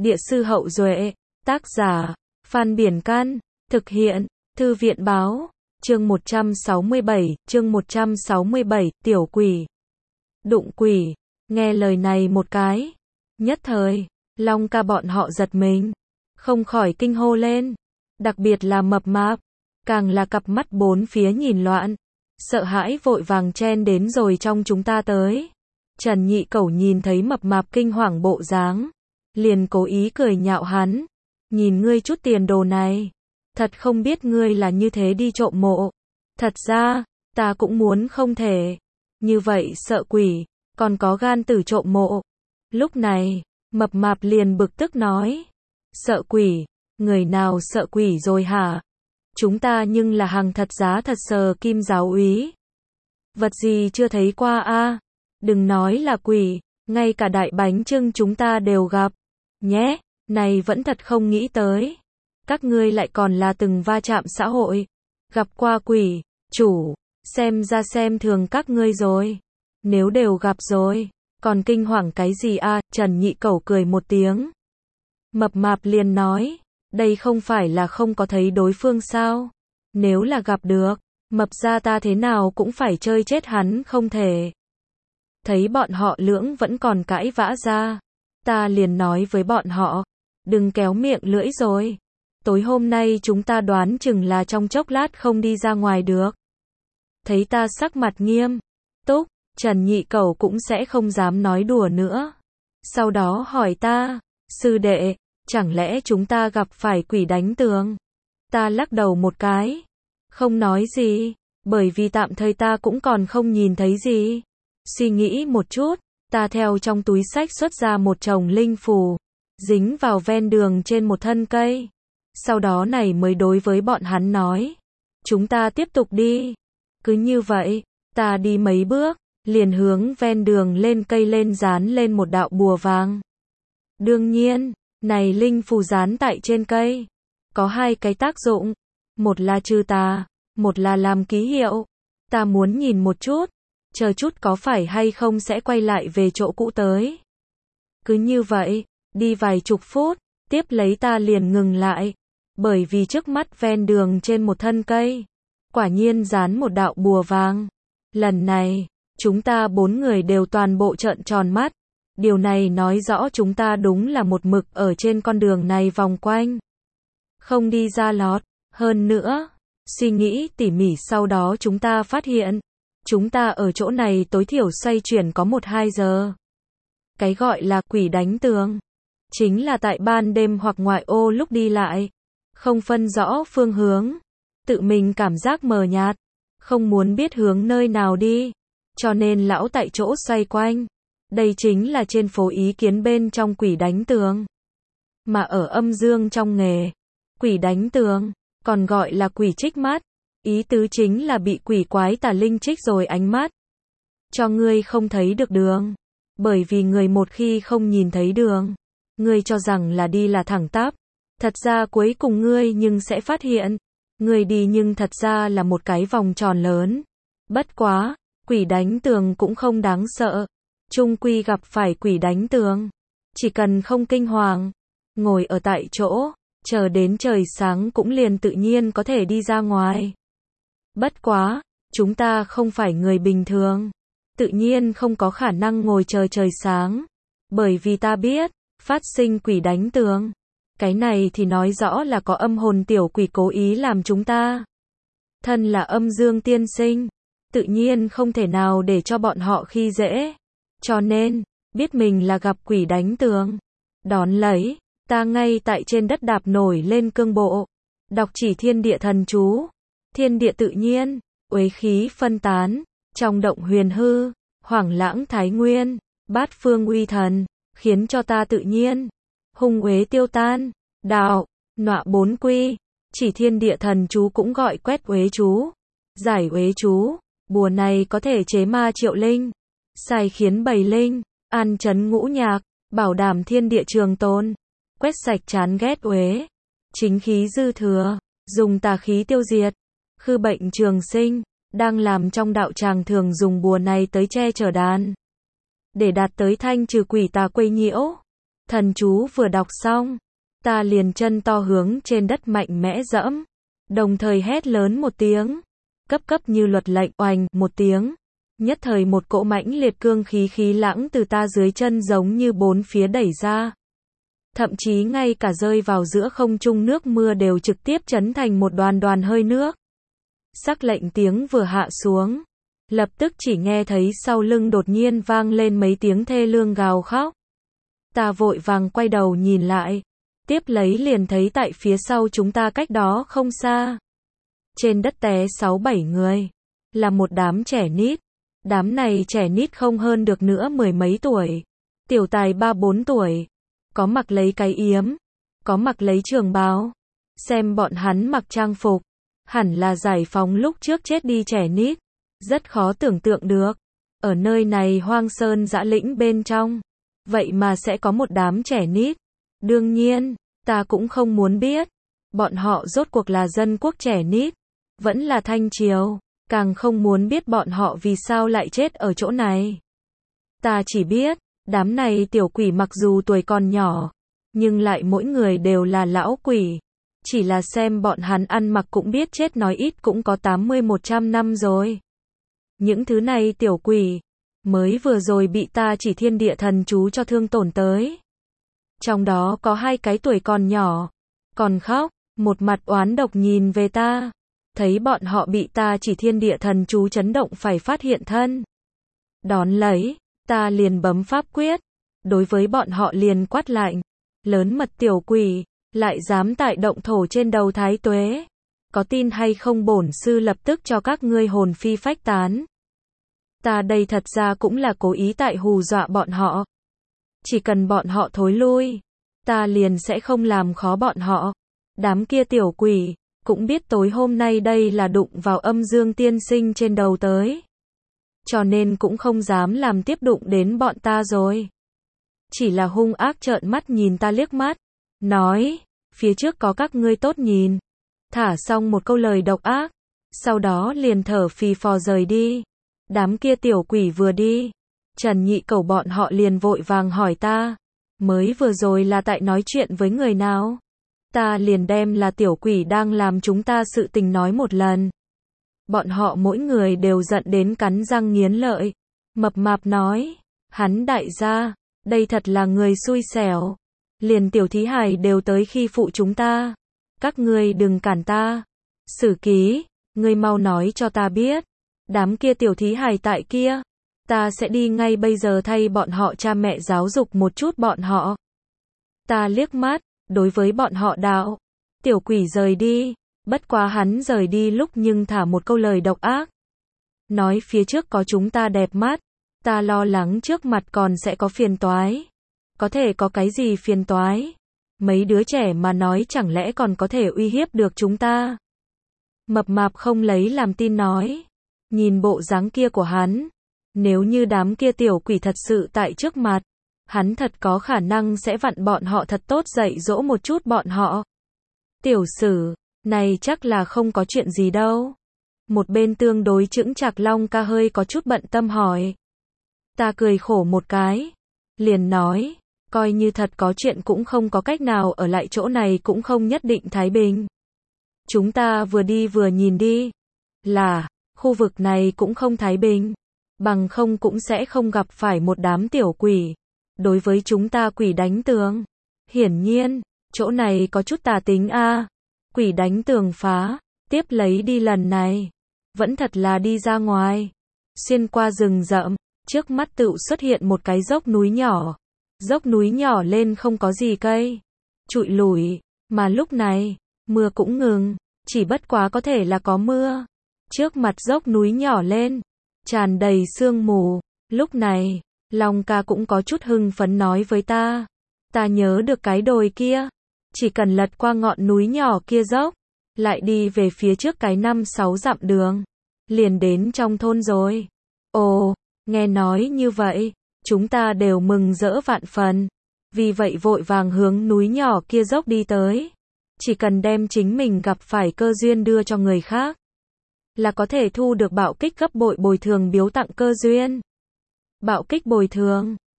Địa sư Hậu Duệ, tác giả, Phan Biển Can, thực hiện, Thư viện Báo, chương 167, tiểu quỷ, đụng quỷ, nghe lời này một cái. Nhất thời, Long Ca bọn họ giật mình, không khỏi kinh hô lên, đặc biệt là Mập Mạp, càng là cặp mắt bốn phía nhìn loạn, sợ hãi vội vàng chen đến rồi trong chúng ta tới. Trần Nhị Cẩu nhìn thấy Mập Mạp kinh hoàng bộ dáng, liền cố ý cười nhạo hắn, nhìn ngươi chút tiền đồ này, thật không biết ngươi là như thế đi trộm mộ. Thật ra, ta cũng muốn không thể, như vậy sợ quỷ, còn có gan tử trộm mộ. Lúc này, Mập Mạp liền bực tức nói, sợ quỷ, người nào sợ quỷ rồi hả? Chúng ta nhưng là hàng thật giá thật sờ kim giáo úy. Vật gì chưa thấy qua a? Đừng nói là quỷ, ngay cả đại bánh chưng chúng ta đều gặp. Nhé, này vẫn thật không nghĩ tới. Các ngươi lại còn là từng va chạm xã hội. Gặp qua quỷ, chủ, xem ra xem thường các ngươi rồi. Nếu đều gặp rồi, còn kinh hoàng cái gì a? Trần Nhị Cẩu cười một tiếng. Mập Mạp liền nói, đây không phải là không có thấy đối phương sao? Nếu là gặp được, Mập ra ta thế nào cũng phải chơi chết hắn không thể. Thấy bọn họ lưỡng vẫn còn cãi vã ra, ta liền nói với bọn họ, đừng kéo miệng lưỡi rồi. Tối hôm nay chúng ta đoán chừng là trong chốc lát không đi ra ngoài được. Thấy ta sắc mặt nghiêm túc, Trần Nhị Cẩu cũng sẽ không dám nói đùa nữa. Sau đó hỏi ta, sư đệ, chẳng lẽ chúng ta gặp phải quỷ đánh tường? Ta lắc đầu một cái, không nói gì, bởi vì tạm thời ta cũng còn không nhìn thấy gì. Suy nghĩ một chút, ta theo trong túi xách xuất ra một chồng linh phù, dính vào ven đường trên một thân cây. Sau đó này mới đối với bọn hắn nói, chúng ta tiếp tục đi. Cứ như vậy, ta đi mấy bước, liền hướng ven đường lên cây lên dán lên một đạo bùa vàng. Đương nhiên, này linh phù dán tại trên cây, có hai cái tác dụng, một là trừ tà, một là làm ký hiệu. Ta muốn nhìn một chút, chờ chút có phải hay không sẽ quay lại về chỗ cũ tới. Cứ như vậy, đi vài chục phút, tiếp lấy ta liền ngừng lại, bởi vì trước mắt ven đường trên một thân cây, quả nhiên dán một đạo bùa vàng. Lần này, chúng ta bốn người đều toàn bộ trợn tròn mắt. Điều này nói rõ chúng ta đúng là một mực ở trên con đường này vòng quanh, không đi ra lót. Hơn nữa, suy nghĩ tỉ mỉ sau đó chúng ta phát hiện, chúng ta ở chỗ này tối thiểu xoay chuyển có 1-2 giờ. Cái gọi là quỷ đánh tường, chính là tại ban đêm hoặc ngoại ô lúc đi lại, không phân rõ phương hướng, tự mình cảm giác mờ nhạt, không muốn biết hướng nơi nào đi, cho nên lão tại chỗ xoay quanh. Đây chính là trên phố ý kiến bên trong quỷ đánh tường. Mà ở âm dương trong nghề, quỷ đánh tường, còn gọi là quỷ trích mắt. Ý tứ chính là bị quỷ quái tà linh trích rồi ánh mắt, cho ngươi không thấy được đường. Bởi vì người một khi không nhìn thấy đường, ngươi cho rằng là đi là thẳng tắp. Thật ra cuối cùng ngươi nhưng sẽ phát hiện, ngươi đi nhưng thật ra là một cái vòng tròn lớn. Bất quá, quỷ đánh tường cũng không đáng sợ. Chung quy gặp phải quỷ đánh tường, chỉ cần không kinh hoàng, ngồi ở tại chỗ, chờ đến trời sáng cũng liền tự nhiên có thể đi ra ngoài. Bất quá, chúng ta không phải người bình thường, tự nhiên không có khả năng ngồi chờ trời sáng, bởi vì ta biết, phát sinh quỷ đánh tường, cái này thì nói rõ là có âm hồn tiểu quỷ cố ý làm chúng ta. Thân là âm dương tiên sinh, tự nhiên không thể nào để cho bọn họ khi dễ. Cho nên, biết mình là gặp quỷ đánh tường, đón lấy, ta ngay tại trên đất đạp nổi lên cương bộ, đọc chỉ thiên địa thần chú, thiên địa tự nhiên, uế khí phân tán, trong động huyền hư, hoảng lãng thái nguyên, bát phương uy thần, khiến cho ta tự nhiên, hung uế tiêu tan, đạo, nọa bốn quy, chỉ thiên địa thần chú cũng gọi quét uế chú, giải uế chú, bùa này có thể chế ma triệu linh, sai khiến bầy linh, an trấn ngũ nhạc, bảo đảm thiên địa trường tồn, quét sạch chán ghét uế, chính khí dư thừa, dùng tà khí tiêu diệt, khư bệnh trường sinh. Đang làm trong đạo tràng thường dùng bùa này tới che chở đàn, để đạt tới thanh trừ quỷ tà quấy nhiễu. Thần chú vừa đọc xong, ta liền chân to hướng trên đất mạnh mẽ dẫm, đồng thời hét lớn một tiếng, cấp cấp như luật lệnh, oành một tiếng, nhất thời một cỗ mãnh liệt cương khí lãng từ ta dưới chân giống như bốn phía đẩy ra. Thậm chí ngay cả rơi vào giữa không trung nước mưa đều trực tiếp chấn thành một đoàn đoàn hơi nước. Sắc lệnh tiếng vừa hạ xuống, lập tức chỉ nghe thấy sau lưng đột nhiên vang lên mấy tiếng thê lương gào khóc. Ta vội vàng quay đầu nhìn lại, tiếp lấy liền thấy tại phía sau chúng ta cách đó không xa. Trên đất té 6-7 người, là một đám trẻ nít. Đám này trẻ nít không hơn được nữa mười mấy tuổi, tiểu tài 3-4 tuổi, có mặc lấy cái yếm, có mặc lấy trường bào. Xem bọn hắn mặc trang phục, hẳn là giải phóng lúc trước chết đi trẻ nít. Rất khó tưởng tượng được, ở nơi này hoang sơn dã lĩnh bên trong, vậy mà sẽ có một đám trẻ nít. Đương nhiên, ta cũng không muốn biết, bọn họ rốt cuộc là dân quốc trẻ nít, vẫn là Thanh Triều, càng không muốn biết bọn họ vì sao lại chết ở chỗ này. Ta chỉ biết, đám này tiểu quỷ mặc dù tuổi còn nhỏ, nhưng lại mỗi người đều là lão quỷ. Chỉ là xem bọn hắn ăn mặc cũng biết chết nói ít cũng có 80-100 năm rồi. Những thứ này tiểu quỷ, mới vừa rồi bị ta chỉ thiên địa thần chú cho thương tổn tới. Trong đó có 2 cái tuổi còn nhỏ, còn khóc, một mặt oán độc nhìn về ta. Thấy bọn họ bị ta chỉ thiên địa thần chú chấn động phải phát hiện thân. Đón lấy, ta liền bấm pháp quyết, đối với bọn họ liền quát lạnh, lớn mật tiểu quỷ, lại dám tại động thổ trên đầu thái tuế. Có tin hay không bổn sư lập tức cho các ngươi hồn phi phách tán. Ta đây thật ra cũng là cố ý tại hù dọa bọn họ. Chỉ cần bọn họ thối lui, ta liền sẽ không làm khó bọn họ. Đám kia tiểu quỷ, cũng biết tối hôm nay đây là đụng vào âm dương tiên sinh trên đầu tới. Cho nên cũng không dám làm tiếp đụng đến bọn ta rồi. Chỉ là hung ác trợn mắt nhìn ta liếc mắt, nói, phía trước có các ngươi tốt nhìn. Thả xong một câu lời độc ác, sau đó liền thở phì phò rời đi. Đám kia tiểu quỷ vừa đi, Trần Nhị Cẩu bọn họ liền vội vàng hỏi ta, mới vừa rồi là tại nói chuyện với người nào? Ta liền đem là tiểu quỷ đang làm chúng ta sự tình nói một lần. Bọn họ mỗi người đều giận đến cắn răng nghiến lợi. Mập mạp nói, hắn đại gia, đây thật là người xui xẻo. Liền tiểu thí hài đều tới khi phụ chúng ta. Các ngươi đừng cản ta. Sử ký, ngươi mau nói cho ta biết. Đám kia tiểu thí hài tại kia, ta sẽ đi ngay bây giờ thay bọn họ cha mẹ giáo dục một chút bọn họ. Ta liếc mắt, đối với bọn họ đạo, tiểu quỷ rời đi, bất quá hắn rời đi lúc nhưng thả một câu lời độc ác. Nói phía trước có chúng ta đẹp mắt, ta lo lắng trước mặt còn sẽ có phiền toái. Có thể có cái gì phiền toái? Mấy đứa trẻ mà nói chẳng lẽ còn có thể uy hiếp được chúng ta? Mập mạp không lấy làm tin nói. Nhìn bộ dáng kia của hắn, nếu như đám kia tiểu quỷ thật sự tại trước mặt, hắn thật có khả năng sẽ vặn bọn họ thật tốt dạy dỗ một chút bọn họ. Tiểu Sử, này chắc là không có chuyện gì đâu. Một bên tương đối chững chạc Long Ca hơi có chút bận tâm hỏi. Ta cười khổ một cái, liền nói, coi như thật có chuyện cũng không có cách nào ở lại chỗ này cũng không nhất định thái bình. Chúng ta vừa đi vừa nhìn đi, là, khu vực này cũng không thái bình, bằng không cũng sẽ không gặp phải một đám tiểu quỷ. Đối với chúng ta quỷ đánh tường, hiển nhiên, chỗ này có chút tà tính a. Quỷ đánh tường phá, tiếp lấy đi lần này, vẫn thật là đi ra ngoài, xuyên qua rừng rậm, trước mắt tựu xuất hiện một cái dốc núi nhỏ. Dốc núi nhỏ lên không có gì cây, trụi lủi, mà lúc này, mưa cũng ngừng, chỉ bất quá có thể là có mưa. Trước mặt dốc núi nhỏ lên, tràn đầy sương mù, lúc này, Long Ca cũng có chút hưng phấn nói với ta. Ta nhớ được cái đồi kia, chỉ cần lật qua ngọn núi nhỏ kia dốc, lại đi về phía trước cái 5-6 dặm đường, liền đến trong thôn rồi. Ồ, nghe nói như vậy, chúng ta đều mừng rỡ vạn phần, vì vậy vội vàng hướng núi nhỏ kia dốc đi tới. Chỉ cần đem chính mình gặp phải cơ duyên đưa cho người khác, là có thể thu được bạo kích gấp bội bồi thường biếu tặng cơ duyên. Bạo kích bồi thường